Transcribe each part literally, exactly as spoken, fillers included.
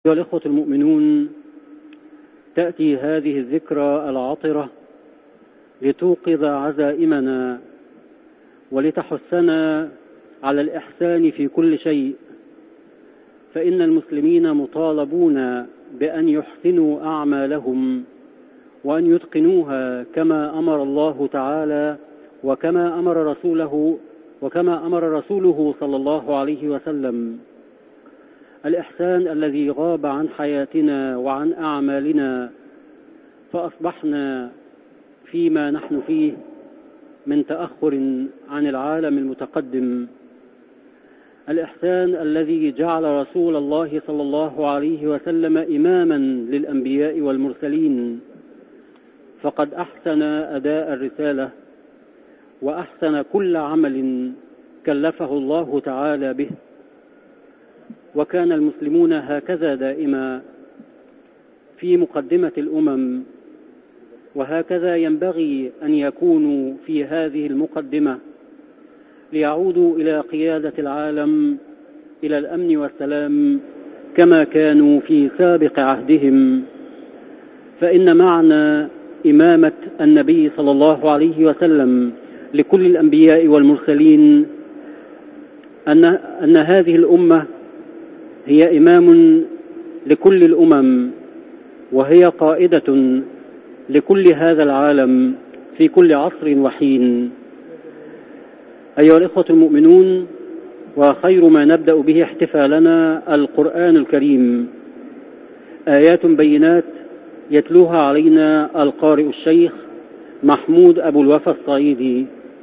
أيها الإخوة المؤمنون، تأتي هذه الذكرى العطرة لتوقظ عزائمنا ولتحثنا على الإحسان في كل شيء، فإن المسلمين مطالبون بأن يحسنوا أعمالهم وأن يتقنوها كما أمر الله تعالى وكما أمر رسوله وكما أمر رسوله صلى الله عليه وسلم. الإحسان الذي غاب عن حياتنا وعن أعمالنا، فأصبحنا فيما نحن فيه من تأخر عن العالم المتقدم. الإحسان الذي جعل رسول الله صلى الله عليه وسلم إماما للأنبياء والمرسلين، فقد أحسن أداء الرسالة وأحسن كل عمل كلفه الله تعالى به. وكان المسلمون هكذا دائما في مقدمة الأمم، وهكذا ينبغي أن يكونوا في هذه المقدمة ليعودوا إلى قيادة العالم إلى الأمن والسلام كما كانوا في سابق عهدهم. فإن معنى إمامة النبي صلى الله عليه وسلم لكل الأنبياء والمرسلين أن أن هذه الأمة هي إمام لكل الأمم، وهي قائدة لكل هذا العالم في كل عصر وحين. أيها الإخوة المؤمنون، وخير ما نبدأ به احتفالنا القرآن الكريم، آيات بينات يتلوها علينا القارئ الشيخ محمود أبو الوفا الصعيدي.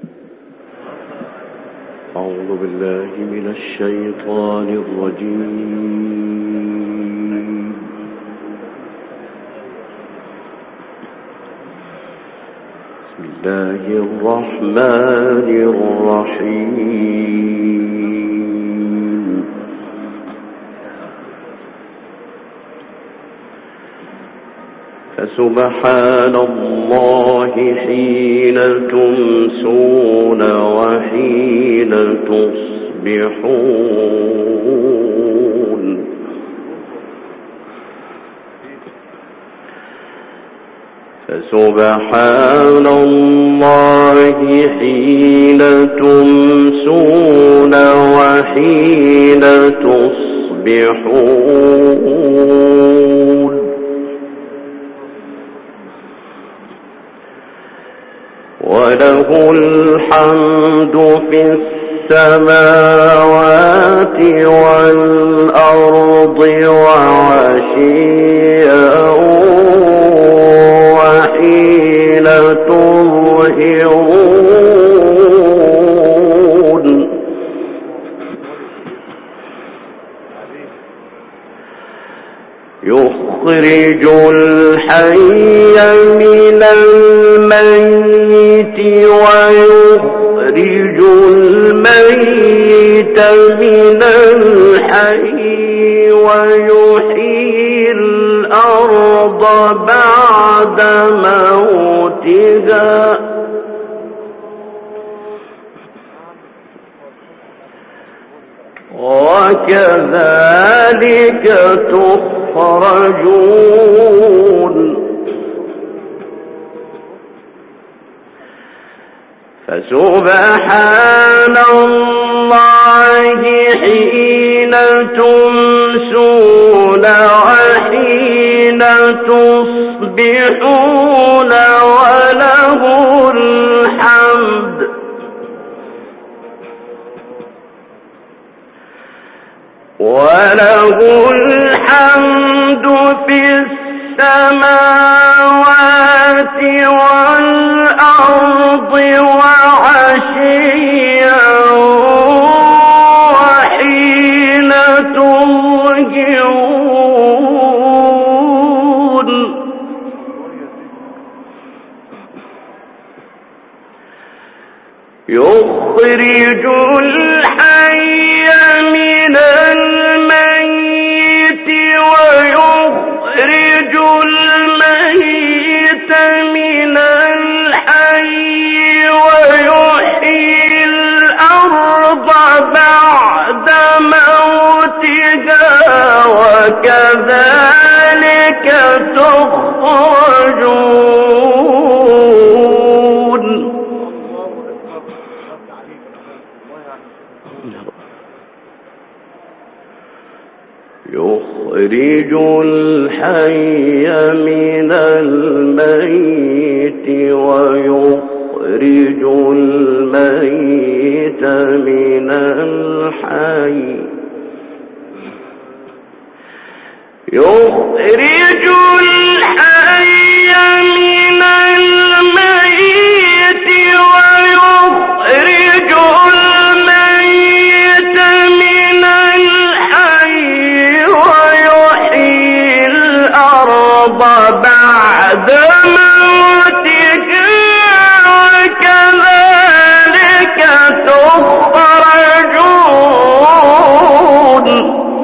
أعوذ بالله من الشيطان الرجيم. بسم الله الرحمن الرحيم. فسبحان الله حين تمسون وحين تصبحون. فسبحان الله حين تمسون وحين تصبحون. وله الحمد في السماوات والأرض وعشيا وحين تظهرون. يخرج الحي من الميت ويخرج الميت من الحي ويحيي الأرض بعد موتها وكذلك تخرجون. فسبحان الله حين تمسون وحين تصبحون وله الحمد وله الحمد في السماوات والأرض وعشيا وحين تظهرون. يخرج الحي من الميت ويخرج الميت من الحي ويحيي الأرض بعد بعد موتها وكذلك تخرجون. يخرج الحي من الميت ويخرج الميت من الحي يخرج الحي من الميت ويخرج الميت من الحي ويحيي الأرض بعد موتها وكذلك تخرجون.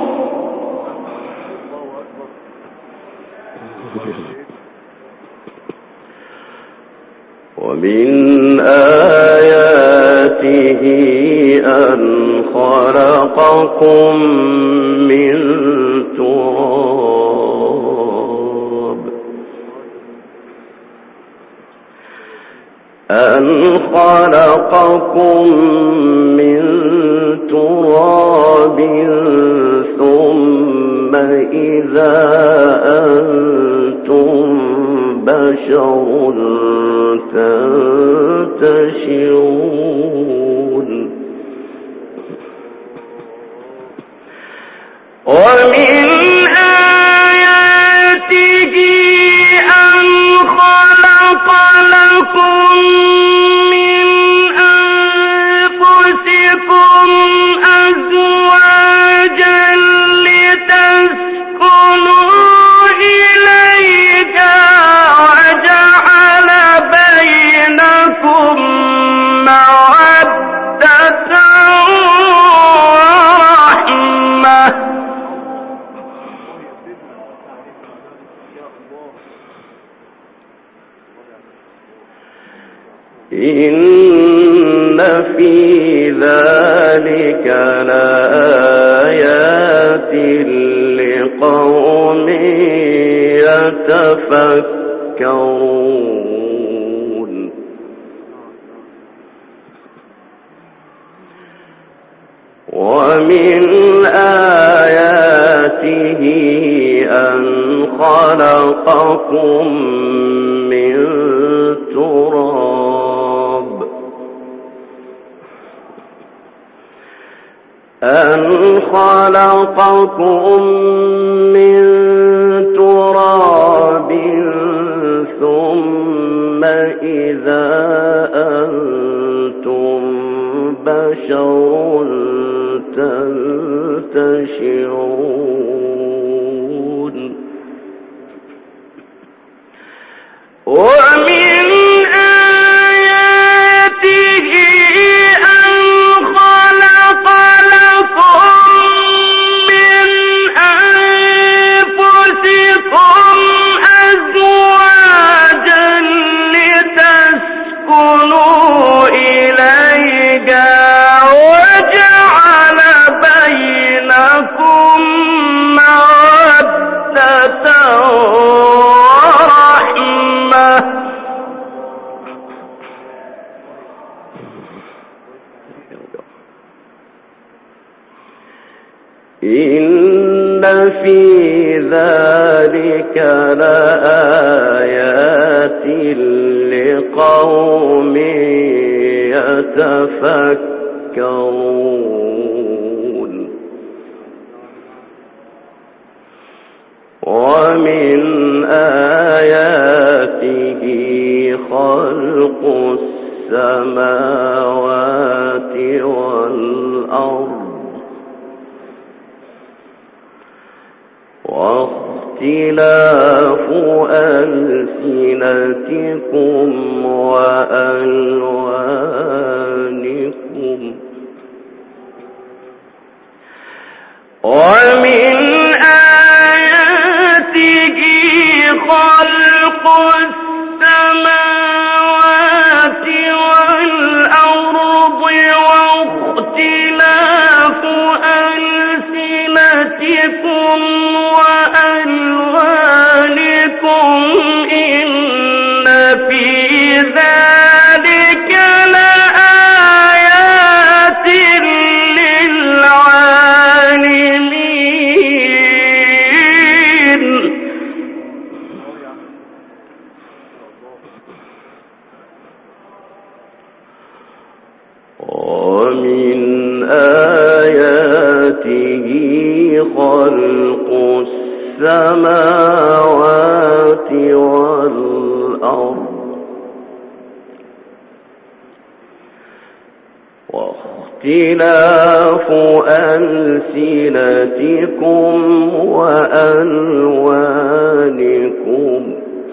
ومن آياته أن خلقكم من تراب أن خلقكم من تراب ثم إذا أنتم بشر تنتشرون. ومن آياته أن خلق لكم من أنفسكم أزواجا لتسكنوا إليها وجعل بينكم مودة ورحمة. إن في ذلك لآيات لقوم يتفكرون. ومن آياته أن خلقكم من تراب أن خلقكم من تراب ثم إذا أنتم بشر تنتشرون. ومن آياته أن خلق لكم من أنفسكم أزواجا لتسكنوا إليها وجعل بينكم مودة ورحمة. إن في ذلك لآيات لقوم يتفكرون. ومن آياته خلق السماوات والأرض واختلاف ألسنتكم وألوانكم. ومن آياته خلق السماوات والأرض واختلاف ألسنتكم وألوانكم إن في ذلك لآيات للعالمين. ومن آياته خلق السماوات والأرض واختلاف ألسنتكم وألوانكم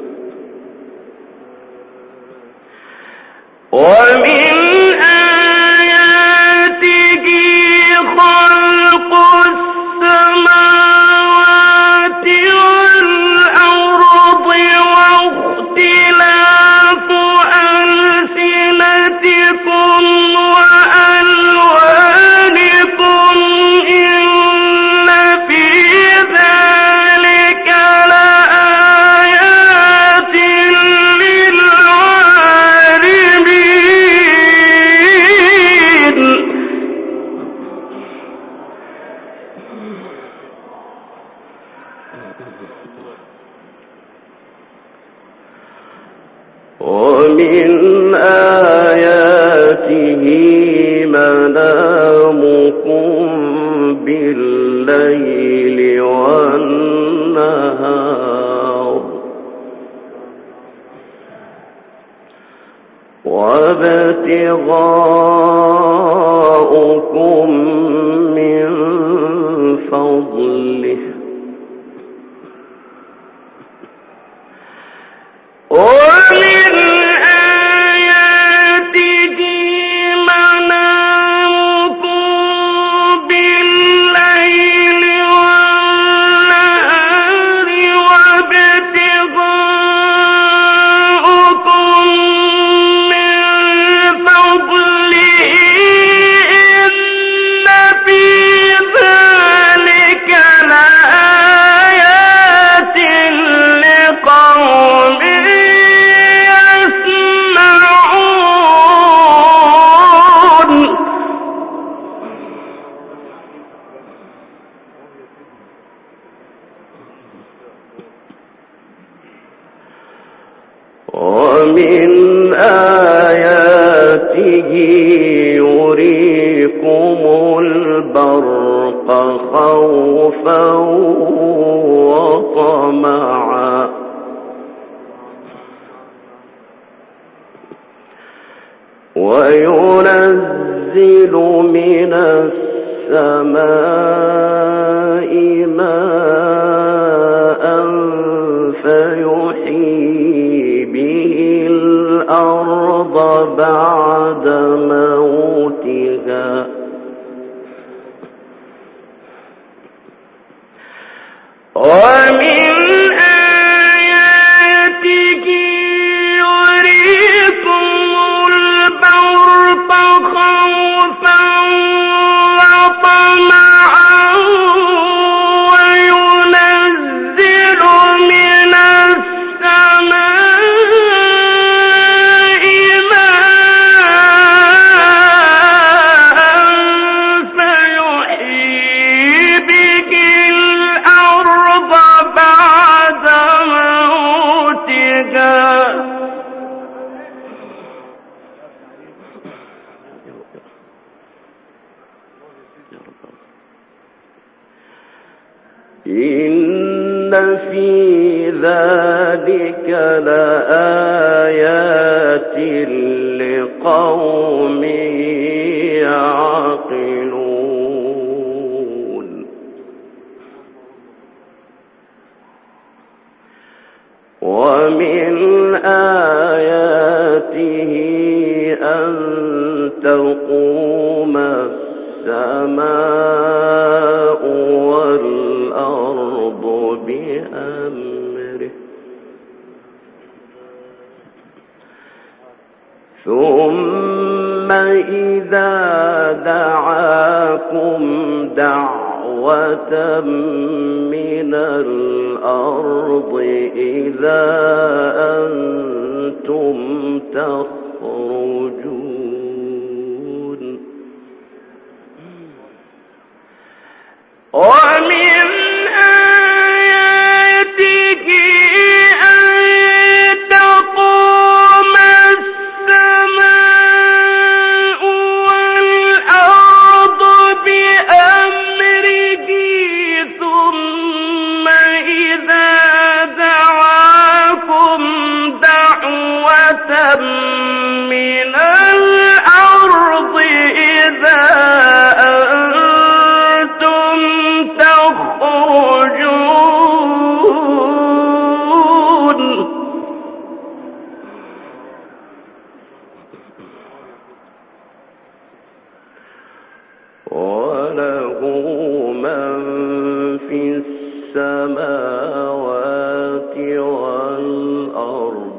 ومن آياته خلق السماوات والأرض واختلاف ألسنتكم وألوانكم إن في ذلك لآيات للعالمين. ومن آياته منامكم بالليل والنهار وابتغاؤكم من فضله ومن آياته منامكم بالليل والنهار وابتغاؤكم من فضله إن في ذلك لآيات لقوم ومن آياته يريكم البرق خوفا وطمعا وينزل من السماء ماء فيحيي به الأرض بعد موتها ومن آياته يريكم البرق خوفا وطمعا وينزل من السماء ماء فيحيي به الأرض بعد موتها إن في ذلك لآيات لقوم يعقلون. ومن آياته أن تقوم السماء والأرض بأمره ثم إذا دعاكم دعوة من الأرض إذا أنتم تخرجون ومن آياته أن تقوم السماء والأرض بأمره ثم إذا دعاكم دعوة من الأرض إذا أنتم تخرجون وله من في السماوات والأرض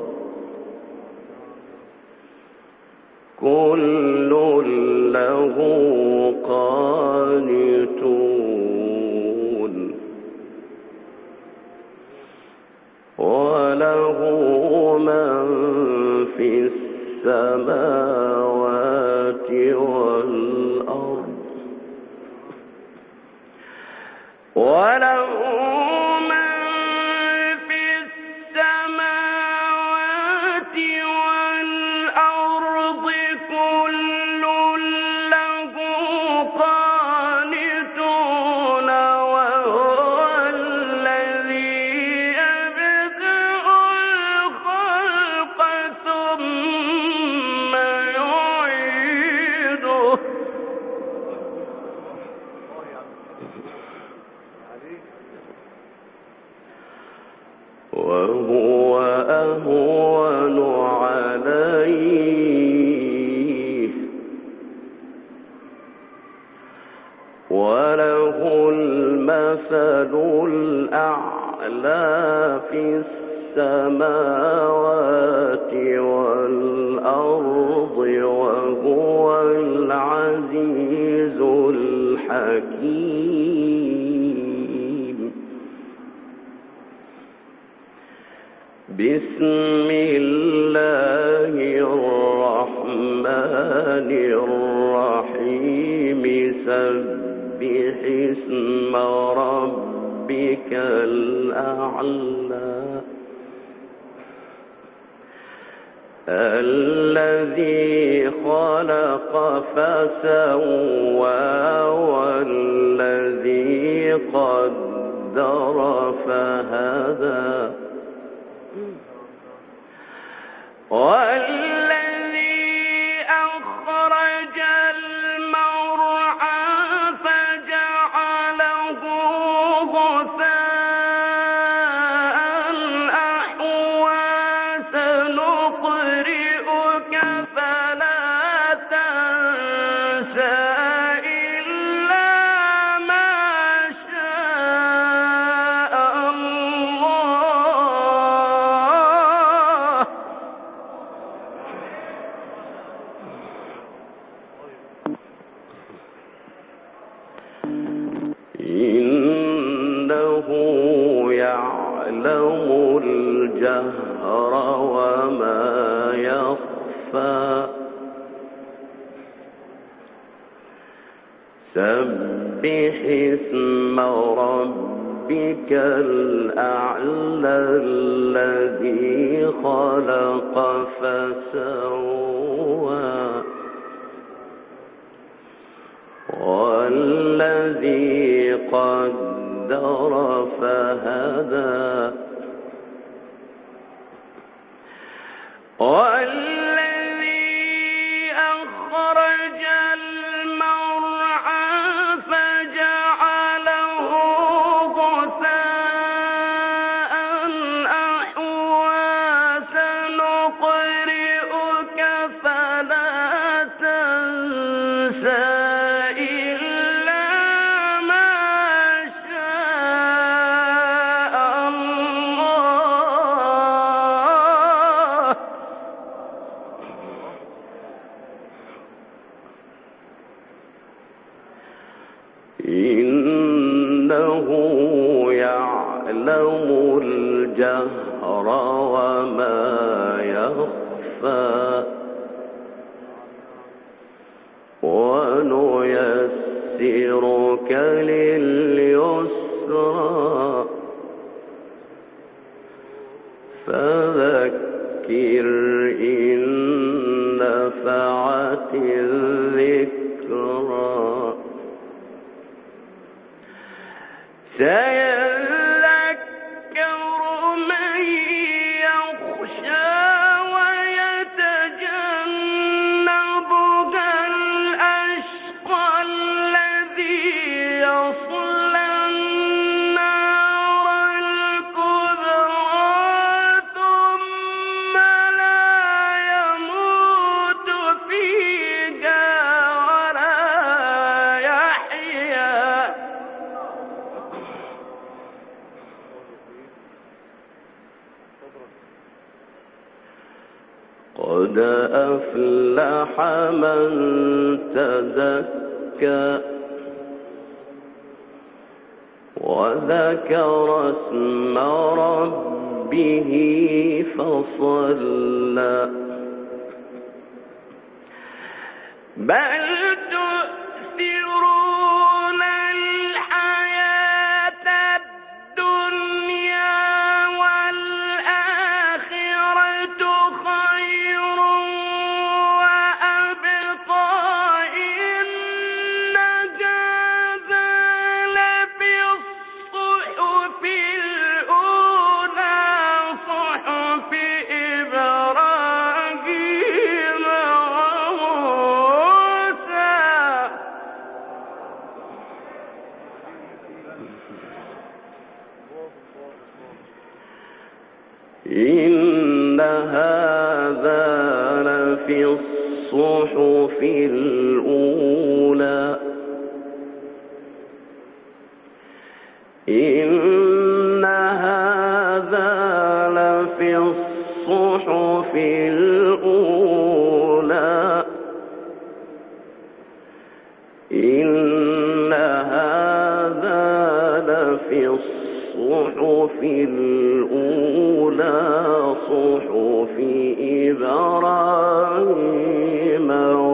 كل له قانتون وله من في السماوات والأرض وله من في السماوات والأرض كل له قانتون وهو الذي يبدأ الخلق ثم يعيده وهو أهون عليه وله المثل الأعلى في السماوات والأرض وهو العزيز الحكيم بسم الله الرحمن الرحيم سبح اسم ربك الأعلى الذي خلق فسوى والذي قدر فهدى والذي أخرج المرعى فجعله غثاء أحوى سنقرئك فلا تنسى إلا ما شاء الله إنه يعلم الجهر وما يخفى سبح اسم ربك الأعلى الذي خلق فسوى والذي قدر فهدى والذي أخرج المرعى فجعله غثاء أحوى سنقرئك فلا تنسى إلا ما شاء الله الجهر وما يخفى ونيسرك لليسرى فذكر إن نفعت الذكرى سيذكر من يخشى ويتجنبها الأشقى الذي يصلى النار الكبرى ثم لا يموت فيها ولا يحيا قد أفلح من تزكى وذكر اسم ربه فصلى بل تؤثرون الحياة الدنيا والآخرة خير وأبقى إن هذا لفي الصحف الأولى صحف إبراهيم وموسى إن هذا لفي الصحف الأولى إن هذا لفي الصحف الأولى إن هذا لفي الصحف الأولى صحف إبراهيم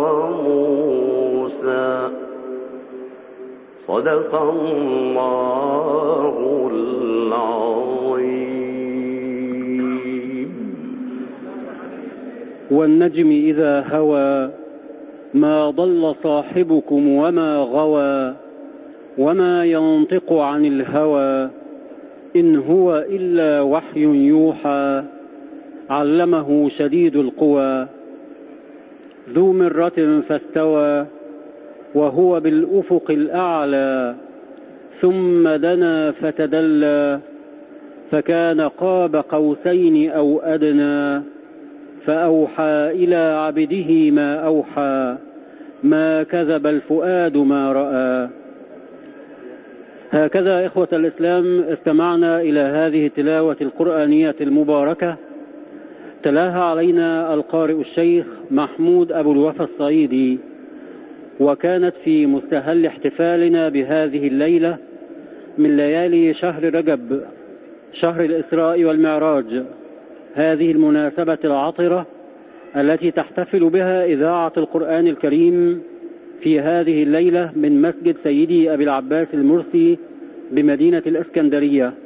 وموسى صدق الله العظيم. والنجم إذا هوى ما ضل صاحبكم وما غوى وما ينطق عن الهوى إن هو إلا وحي يوحى علمه شديد القوى ذو مرة فاستوى وهو بالأفق الأعلى ثم دنا فتدلى فكان قاب قوسين أو أدنى فأوحى إلى عبده ما أوحى ما كذب الفؤاد ما رأى. هكذا إخوة الإسلام استمعنا إلى هذه التلاوة القرآنية المباركة تلاها علينا القارئ الشيخ محمود أبو الوفا الصعيدي، وكانت في مستهل احتفالنا بهذه الليلة من ليالي شهر رجب شهر الإسراء والمعراج، هذه المناسبة العطرة التي تحتفل بها إذاعة القرآن الكريم في هذه الليلة من مسجد سيدي أبي العباس المرسي بمدينة الإسكندرية.